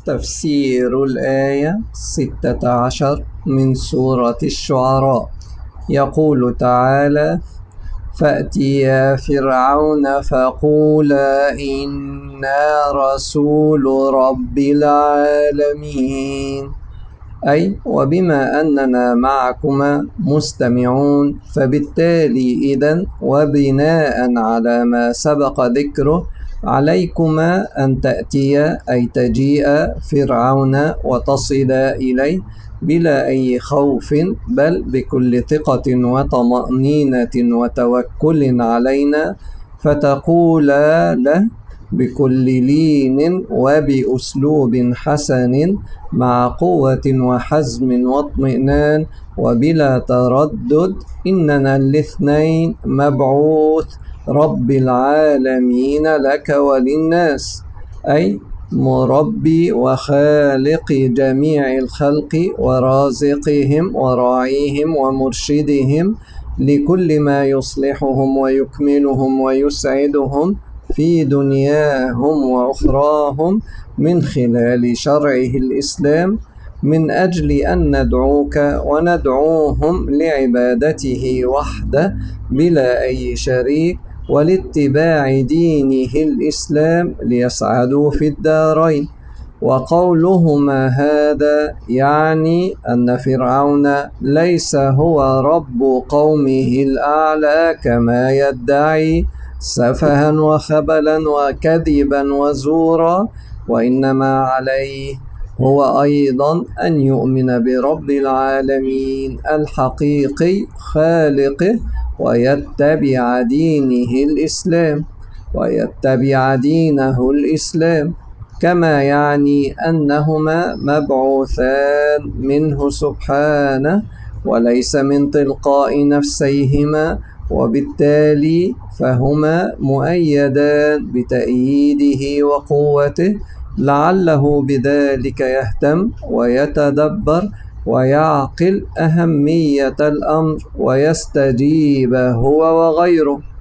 تفسير الآية 16 من سورة الشعراء. يقول تعالى: فأتيا فرعون فقولا إنا رسول رب العالمين، أي وبما أننا معكما مستمعون، فبالتالي إذن وبناء على ما سبق ذكره عليكما أن تأتي أي تجيء فرعون وتصل إليه بلا أي خوف، بل بكل ثقة وطمأنينة وتوكل علينا، فتقولا له بكل لين وبأسلوب حسن مع قوة وحزم واطمئنان وبلا تردد: إننا الاثنين مبعوث رب العالمين لك وللناس، أي مربي وخالق جميع الخلق ورازقهم وراعيهم ومرشدهم لكل ما يصلحهم ويكملهم ويسعدهم في دنياهم وأخراهم من خلال شرعه الإسلام، من أجل أن ندعوك وندعوهم لعبادته وحده بلا أي شريك، ولاتباع دينه الإسلام ليسعدوا في الدارين. وقولهما هذا يعني أن فرعون ليس هو رب قومه الأعلى كما يدعي سفها وخبلا وكذبا وزورا، وإنما عليه هو أيضا أن يؤمن برب العالمين الحقيقي خالقه ويتبع دينه الإسلام، كما يعني أنهما مبعوثان منه سبحانه وليس من تلقاء نفسيهما، وبالتالي فهما مؤيدان بتأييده وقوته، لعله بذلك يهتم ويتدبر ويعقل أهمية الأمر ويستجيب هو وغيره.